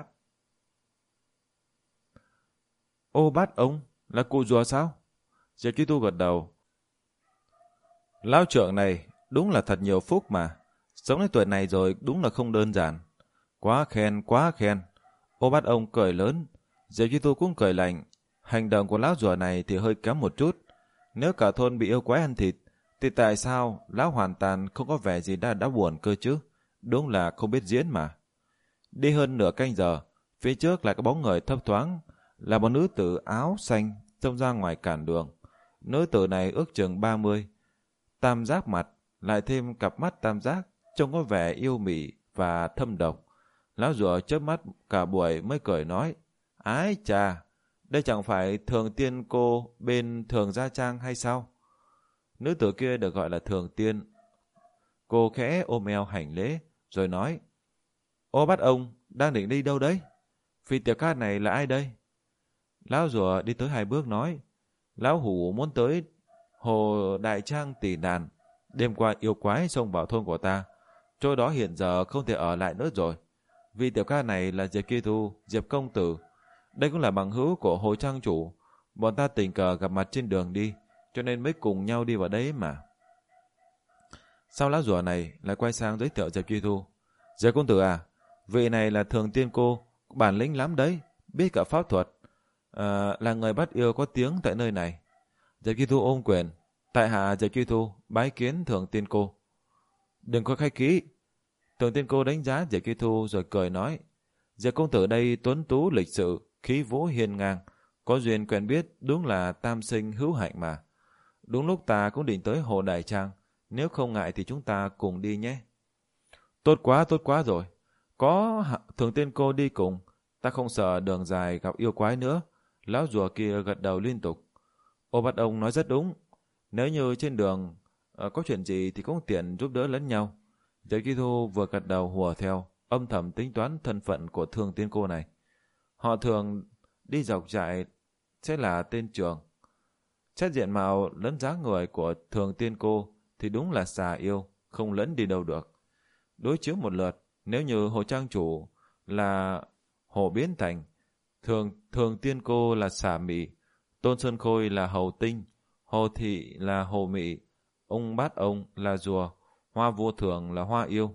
Ô Bát Ông là cụ rùa sao? Gia Truy Thu gật đầu. Lão trưởng này đúng là thật nhiều phúc mà, sống đến tuổi này rồi đúng là không đơn giản. Quá khen, quá khen. Ô Bát Ông cười lớn. Gia Truy Thu cũng cười lạnh. Hành động của lão rùa này thì hơi kém một chút. Nếu cả thôn bị yêu quái ăn thịt, thì tại sao lão hoàn toàn không có vẻ gì đã đã buồn cơ chứ? Đúng là không biết diễn mà. Đi hơn nửa canh giờ, phía trước là cái bóng người thấp thoáng, là một nữ tử áo xanh trông ra ngoài cản đường. Nữ tử này ước chừng ba mươi, tam giác mặt, lại thêm cặp mắt tam giác, trông có vẻ yêu mị và thâm độc. Lão rùa chớp mắt cả buổi mới cười nói, ái chà, đây chẳng phải Thường Tiên cô bên Thường Gia Trang hay sao? Nữ tử kia được gọi là Thường Tiên. Cô khẽ ôm eo hành lễ, rồi nói, ô bắt ông, đang định đi đâu đấy? Phi tiểu cát này là ai đây? Lão rùa đi tới hai bước nói, lão hủ muốn tới hồ Đại Trang tỷ đàn. Đêm qua yêu quái xông vào thôn của ta, chỗ đó hiện giờ không thể ở lại nữa rồi. Vì tiểu ca này là Diệp Kỳ Thu, Diệp công tử. Đây cũng là bằng hữu của Hồ Trang chủ. Bọn ta tình cờ gặp mặt trên đường đi, cho nên mới cùng nhau đi vào đấy mà. Sau lão rùa này lại quay sang giới thiệu Diệp Kỳ Thu. Diệp công tử à, vị này là Thường Tiên cô, bản lĩnh lắm đấy, biết cả pháp thuật, à, là người bắt yêu có tiếng tại nơi này. Diệp Kỳ Thu ôm quyền, tại hạ Diệp Kỳ Thu bái kiến Thường Tiên cô. Đừng có khách khí. Thường Tiên cô đánh giá Diệp Kỳ Thu rồi cười nói, Diệp công tử đây tuấn tú lịch sự, khí vũ hiên ngang, có duyên quen biết, đúng là tam sinh hữu hạnh mà. Đúng lúc ta cũng định tới hồ Đại Trang, nếu không ngại thì chúng ta cùng đi nhé. Tốt quá, tốt quá rồi. Có Thường Tiên cô đi cùng, ta không sợ đường dài gặp yêu quái nữa. Lão rùa kia gật đầu liên tục. Ô bắt ông nói rất đúng. Nếu như trên đường uh, có chuyện gì thì cũng tiện giúp đỡ lẫn nhau. Diệp Kỳ Thu vừa gật đầu hùa theo, âm thầm tính toán thân phận của Thường Tiên cô này. Họ thường đi dọc trại sẽ là tên trường. Xét diện mạo lẫn dáng người của Thường Tiên cô thì đúng là xà yêu, không lẫn đi đâu được. Đối chiếu một lượt, nếu như Hồ Trang chủ là Hồ Biến Thành, Thường, thường Tiên cô là xà mị, Tôn Sơn Khôi là Hầu Tinh, Hồ Thị là Hồ Mị, ông Bát ông là rùa, Hoa Vô Thường là Hoa Yêu.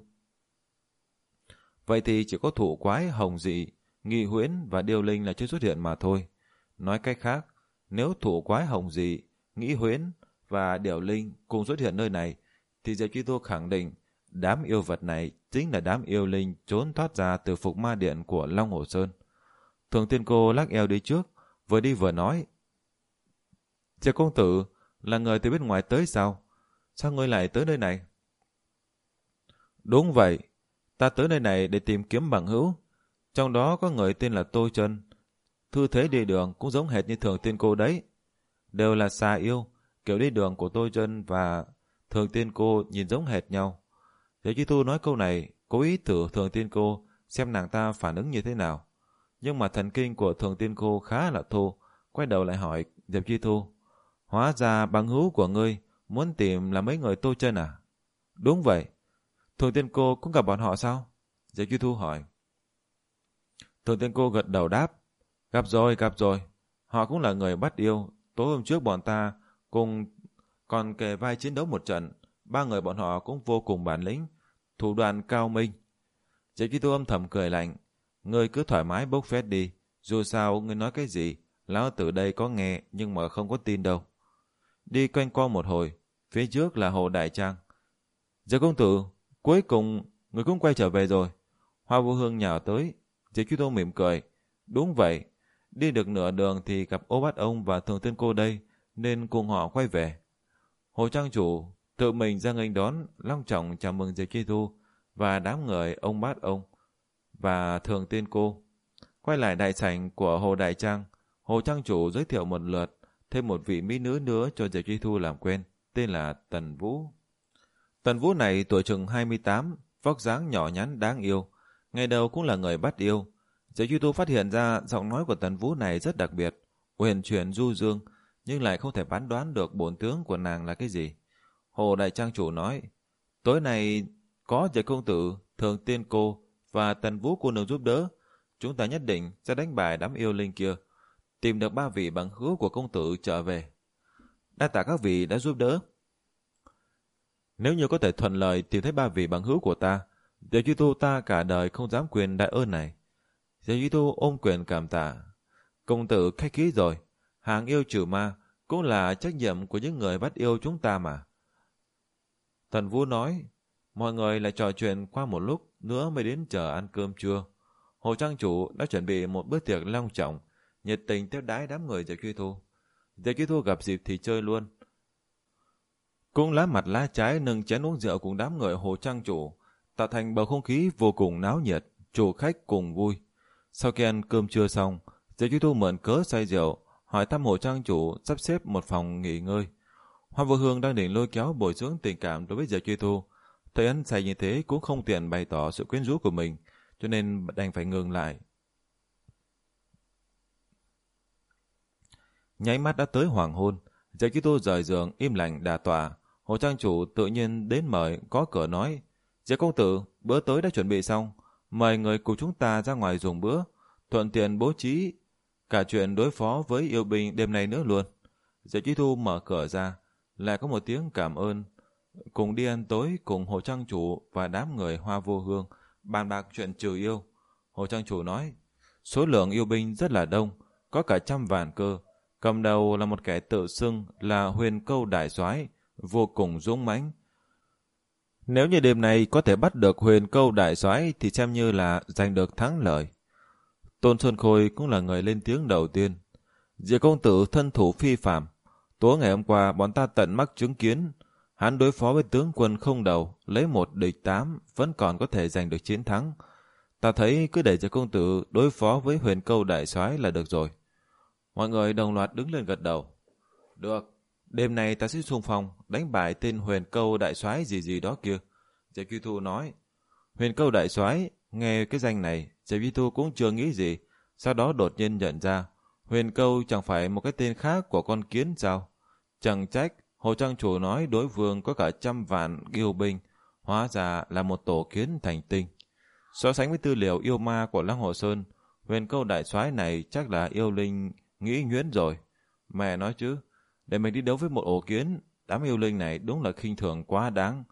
Vậy thì chỉ có Thủ Quái, Hồng Dị, Nghị Huyễn và Điêu Linh là chưa xuất hiện mà thôi. Nói cách khác, nếu Thủ Quái, Hồng Dị, Nghị Huyễn và Điêu Linh cùng xuất hiện nơi này, thì Diệp Kỳ Thu khẳng định đám yêu vật này chính là đám yêu linh trốn thoát ra từ Phục Ma Điện của Long Hồ Sơn. Thường Tiên cô lắc eo đi trước, vừa đi vừa nói, Diệp công tử là người từ bên ngoài tới sao? Sao ngươi lại tới nơi này? Đúng vậy, ta tới nơi này để tìm kiếm bằng hữu. Trong đó có người tên là Tô Chân. Thư thế đi đường cũng giống hệt như Thường Tiên cô đấy. Đều là xà yêu, kiểu đi đường của Tô Chân và Thường Tiên cô nhìn giống hệt nhau. Diệp Kỳ Thu nói câu này, cố ý thử Thường Tiên cô xem nàng ta phản ứng như thế nào. Nhưng mà thần kinh của Thường Tiên cô khá là thô, quay đầu lại hỏi Diệp Kỳ Thu, hóa ra bằng hữu của ngươi muốn tìm là mấy người Tô Chân à? Đúng vậy. Thường Tiên cô cũng gặp bọn họ sao? Diệp Kỳ Thu hỏi. Thường Tiên cô gật đầu đáp, gặp rồi, gặp rồi. Họ cũng là người bắt yêu. Tối hôm trước bọn ta cùng còn kề vai chiến đấu một trận. Ba người bọn họ cũng vô cùng bản lĩnh, thủ đoạn cao minh. Diệp Kỳ Thu âm thầm cười lạnh, ngươi cứ thoải mái bốc phét đi. Dù sao ngươi nói cái gì, lão tử đây có nghe nhưng mà không có tin đâu. Đi quanh co một hồi, phía trước là hồ Đại Trang. Diệp công tử, cuối cùng người cũng quay trở về rồi. Hoa Vô Hương nhào tới. Diệp Kỳ Thu mỉm cười, đúng vậy. Đi được nửa đường thì gặp Ô Bát ông và Thường Tiên cô đây, nên cùng họ quay về. Hồ Trang chủ tự mình ra nghênh đón, long trọng chào mừng Diệp Kỳ Thu và đám người ông Bát ông và Thường Tiên cô. Quay lại đại sảnh của Hồ Đại Trang, Hồ Trang chủ giới thiệu một lượt thêm một vị mỹ nữ nữa cho Diệp Kỳ Thu làm quen, tên là Tần Vũ. Tần Vũ này tuổi chừng hai mươi tám, vóc dáng nhỏ nhắn đáng yêu, ngày đầu cũng là người bắt yêu. Diệp Kỳ Thu phát hiện ra giọng nói của Tần Vũ này rất đặc biệt, uyển chuyển du dương, nhưng lại không thể phán đoán được bổn tướng của nàng là cái gì. Hồ Đại Trang chủ nói, tối nay có Diệp công tử, Thường Tiên cô và Tần Vũ cô nương giúp đỡ, chúng ta nhất định sẽ đánh bại đám yêu linh kia, tìm được ba vị bằng hữu của công tử trở về. Đa tạ các vị đã giúp đỡ. Nếu như có thể thuận lợi tìm thấy ba vị bằng hữu của ta, Diệp Kỳ Thu ta cả đời không dám quên đại ơn này. Diệp Kỳ Thu ôm quyền cảm tạ. Công tử khách khí rồi, hàng yêu trừ ma, cũng là trách nhiệm của những người bắt yêu chúng ta mà. Tần Vũ nói, mọi người lại trò chuyện qua một lúc nữa mới đến chờ ăn cơm trưa. Hồ trang chủ đã chuẩn bị một bữa tiệc long trọng, nhiệt tình tiếp đái đám người Diệp Truy Thu. Diệp Truy Thu gặp dịp thì chơi luôn. Cũng lá mặt lá trái nâng chén uống rượu cùng đám người Hồ trang chủ, tạo thành bầu không khí vô cùng náo nhiệt, chủ khách cùng vui. Sau khi ăn cơm trưa xong, Diệp Truy Thu mượn cớ say rượu, hỏi thăm Hồ trang chủ sắp xếp một phòng nghỉ ngơi. Hoa Vô Hương đang định lôi kéo bồi dưỡng tình cảm đối với Diệp Truy Thu, thấy anh say như thế cũng không tiện bày tỏ sự quyến rũ của mình, cho nên đành phải ngừng lại. Nháy mắt đã tới hoàng hôn, Diệp Truy Thu rời giường im lặng đà tọa. Hồ trang chủ tự nhiên đến mời, có cửa nói, Diệp công tử, bữa tối đã chuẩn bị xong, mời người cùng chúng ta ra ngoài dùng bữa, thuận tiện bố trí cả chuyện đối phó với yêu binh đêm nay nữa luôn. Diệp Truy Thu mở cửa ra, lại có một tiếng cảm ơn, cùng đi ăn tối cùng Hồ trang chủ và đám người Hoa Vô Hương bàn bạc chuyện trừ yêu. Hồ trang chủ nói, số lượng yêu binh rất là đông, có cả trăm vạn cơ, cầm đầu là một kẻ tự xưng là Huyền Câu đại soái, vô cùng dũng mãnh. Nếu như đêm nay có thể bắt được Huyền Câu đại soái thì xem như là giành được thắng lợi. Tôn Sơn Khôi cũng là người lên tiếng đầu tiên. Diệp công tử thân thủ phi phàm, tối ngày hôm qua bọn ta tận mắt chứng kiến, hắn đối phó với tướng quân không đầu, lấy một địch tám, vẫn còn có thể giành được chiến thắng. Ta thấy cứ để cho công tử đối phó với Huyền Câu đại soái là được rồi. Mọi người đồng loạt đứng lên gật đầu. Được, đêm nay ta sẽ xung phong đánh bại tên Huyền Câu đại soái gì gì đó kia. Diệp Truy Thu nói. Huyền Câu đại soái, nghe cái danh này, Diệp Truy Thu cũng chưa nghĩ gì, sau đó đột nhiên nhận ra, Huyền Câu chẳng phải một cái tên khác của con kiến sao? Chẳng trách Hồ trang chủ nói đối phương có cả trăm vạn yêu binh, hóa ra là một tổ kiến thành tinh. So sánh với tư liệu yêu ma của Lăng Hồ Sơn, Huyền Câu đại soái này chắc là yêu linh nghĩ nhuyễn rồi. Mẹ nói chứ, để mình đi đấu với một ổ kiến, đám yêu linh này đúng là khinh thường quá đáng.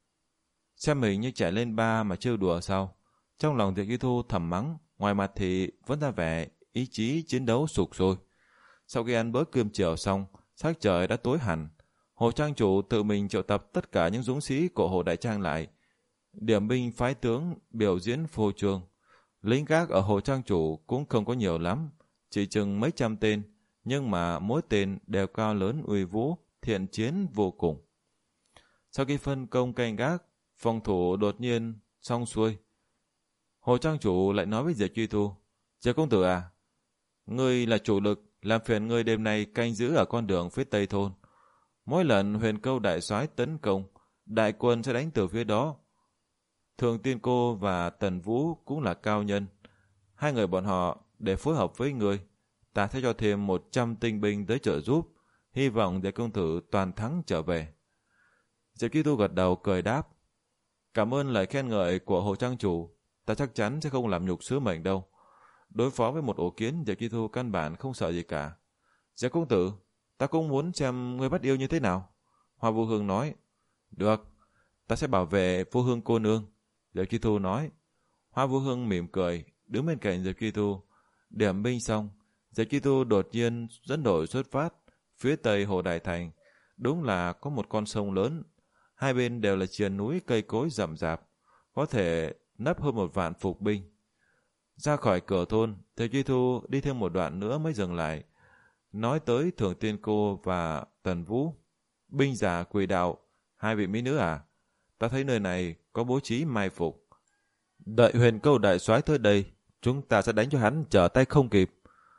Xem mình như trẻ lên ba mà trêu đùa sao? Trong lòng Diệp Truy Thu thầm mắng, ngoài mặt thì vẫn ra vẻ ý chí chiến đấu sục sôi. Sau khi ăn bữa cơm chiều xong, sắc trời đã tối hẳn. Hồ trang chủ tự mình triệu tập tất cả những dũng sĩ của Hồ Đại Trang lại, điểm binh phái tướng biểu diễn phô trương. Lính gác ở Hồ trang chủ cũng không có nhiều lắm, chỉ chừng mấy trăm tên, nhưng mà mỗi tên đều cao lớn uy vũ, thiện chiến vô cùng. Sau khi phân công canh gác, phòng thủ đột nhiên xong xuôi, Hồ trang chủ lại nói với Diệp Truy Thu, Diệp công tử à, ngươi là chủ lực, làm phiền ngươi đêm nay canh giữ ở con đường phía tây thôn. Mỗi lần Huyền Câu đại soái tấn công, đại quân sẽ đánh từ phía đó. Thường Tiên Cô và Tần Vũ cũng là cao nhân, hai người bọn họ để phối hợp với ngươi, ta sẽ cho thêm một trăm tinh binh tới trợ giúp, hy vọng Diệp công tử toàn thắng trở về. Diệp Truy Thu gật đầu cười đáp, cảm ơn lời khen ngợi của Hồ trang chủ, ta chắc chắn sẽ không làm nhục sứ mệnh đâu. Đối phó với một ổ kiến, Diệp Truy Thu căn bản không sợ gì cả. Diệp công tử, ta cũng muốn xem người bắt yêu như thế nào. Hoa Vô Hương nói, được, ta sẽ bảo vệ Vô Hương cô nương. Diệp Truy Thu nói. Hoa Vô Hương mỉm cười, đứng bên cạnh Diệp Truy Thu. Điểm binh xong, Diệp Truy Thu đột nhiên dẫn đội xuất phát. Phía tây Hồ Đại Thành, đúng là có một con sông lớn. Hai bên đều là triền núi cây cối rậm rạp, có thể nấp hơn một vạn phục binh. Ra khỏi cửa thôn, Diệp Truy Thu đi thêm một đoạn nữa mới dừng lại, nói tới Thường Tiên Cô và Tần Vũ. Binh giả quỷ đạo, hai vị mỹ nữ à? Ta thấy nơi này có bố trí mai phục. Đợi Huyền Câu đại soái tới đây, chúng ta sẽ đánh cho hắn trở tay không kịp.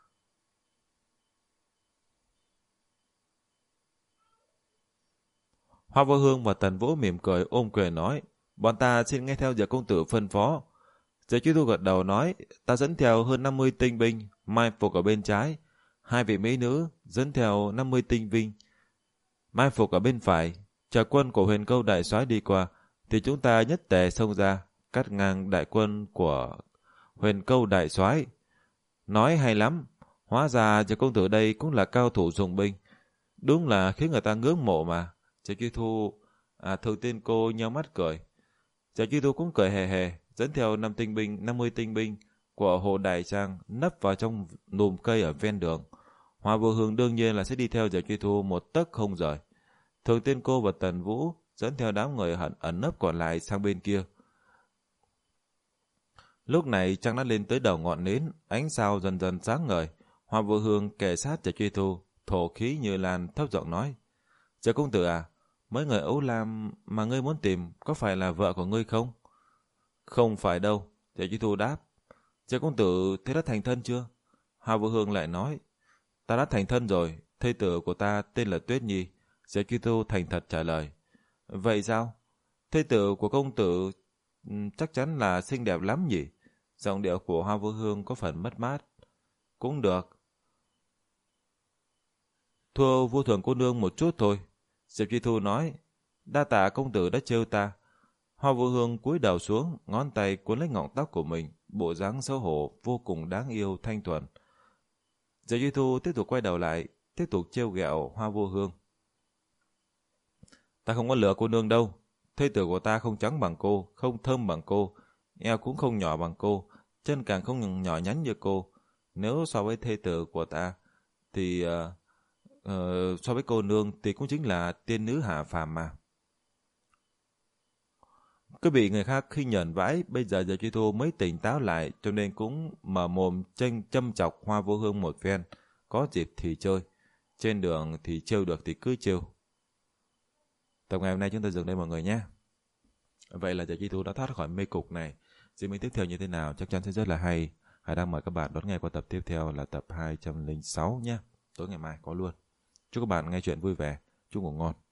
Hoa Vô Hương và Tần Vũ mỉm cười ôm quyền nói, bọn ta xin nghe theo Diệp công tử phân phó. Diệp Truy Thu gật đầu nói, ta dẫn theo hơn năm mươi tinh binh, mai phục ở bên trái. Hai vị mỹ nữ dẫn theo năm mươi tinh binh, mai phục ở bên phải. Chờ quân của Huyền Câu đại soái đi qua, thì chúng ta nhất tề xông ra, cắt ngang đại quân của Huyền Câu đại soái. Nói hay lắm, hóa ra Diệp công tử đây cũng là cao thủ dùng binh, đúng là khiến người ta ngưỡng mộ mà. Diệp Truy Thu, à, Thường Tiên Cô nheo mắt cười. Diệp Truy Thu cũng cười hề hề, dẫn theo năm tinh binh, năm mươi tinh binh của Hồ Đại Trang nấp vào trong nùm cây ở ven đường. Hoa Vô Hương đương nhiên là sẽ đi theo Diệp Truy Thu một tấc không rời. Thường Tiên Cô và Tần Vũ dẫn theo đám người hận ẩn nấp còn lại sang bên kia. Lúc này trăng đã lên tới đầu ngọn nến, ánh sao dần dần sáng ngời. Hoa Vô Hương kề sát Diệp Truy Thu, thổ khí như lan thấp giọng nói: Diệp công tử à, mấy người Âu Lam mà ngươi muốn tìm có phải là vợ của ngươi không? Không phải đâu, Diệp Truy Thu đáp. Diệp công tử thế đã thành thân chưa? Hoa Vô Hương lại nói: Ta đã thành thân rồi, thê tử của ta tên là Tuyết Nhi. Diệp Truy Thu thành thật trả lời. Vậy sao? Thê tử của công tử chắc chắn là xinh đẹp lắm nhỉ? Giọng điệu của Hoa Vô Hương có phần mất mát. Cũng được. Thua Vô Thường cô nương một chút thôi. Diệp Truy Thu nói. Đa tạ công tử đã trêu ta. Hoa Vô Hương cúi đầu xuống, ngón tay cuốn lấy ngọn tóc của mình, bộ dáng xấu hổ vô cùng đáng yêu thanh thuần. Diệp Truy Thu tiếp tục quay đầu lại, tiếp tục trêu ghẹo Hoa Vô Hương. Ta không có lừa cô nương đâu. Thê tử của ta không trắng bằng cô, không thơm bằng cô, eo cũng không nhỏ bằng cô, chân càng không nhỏ nhắn như cô. Nếu so với thê tử của ta, thì uh, uh, so với cô nương thì cũng chính là tiên nữ hạ phàm mà. Cứ bị người khác khinh nhẫn vãi, bây giờ Diệp Truy Thu mới tỉnh táo lại, cho nên cũng mở mồm tranh châm chọc Hoa Vô Hương một phen. Có dịp thì chơi, trên đường thì trêu được thì cứ trêu. Tập ngày hôm nay chúng ta dừng đây mọi người nhé. Vậy là Diệp Truy Thu đã thoát khỏi mê cục này. Diễn biến tiếp theo như thế nào chắc chắn sẽ rất là hay. Hải đang mời các bạn đón nghe qua tập tiếp theo là tập hai trăm lẻ sáu nhé. Tối ngày mai có luôn. Chúc các bạn nghe chuyện vui vẻ, chúc ngủ ngon.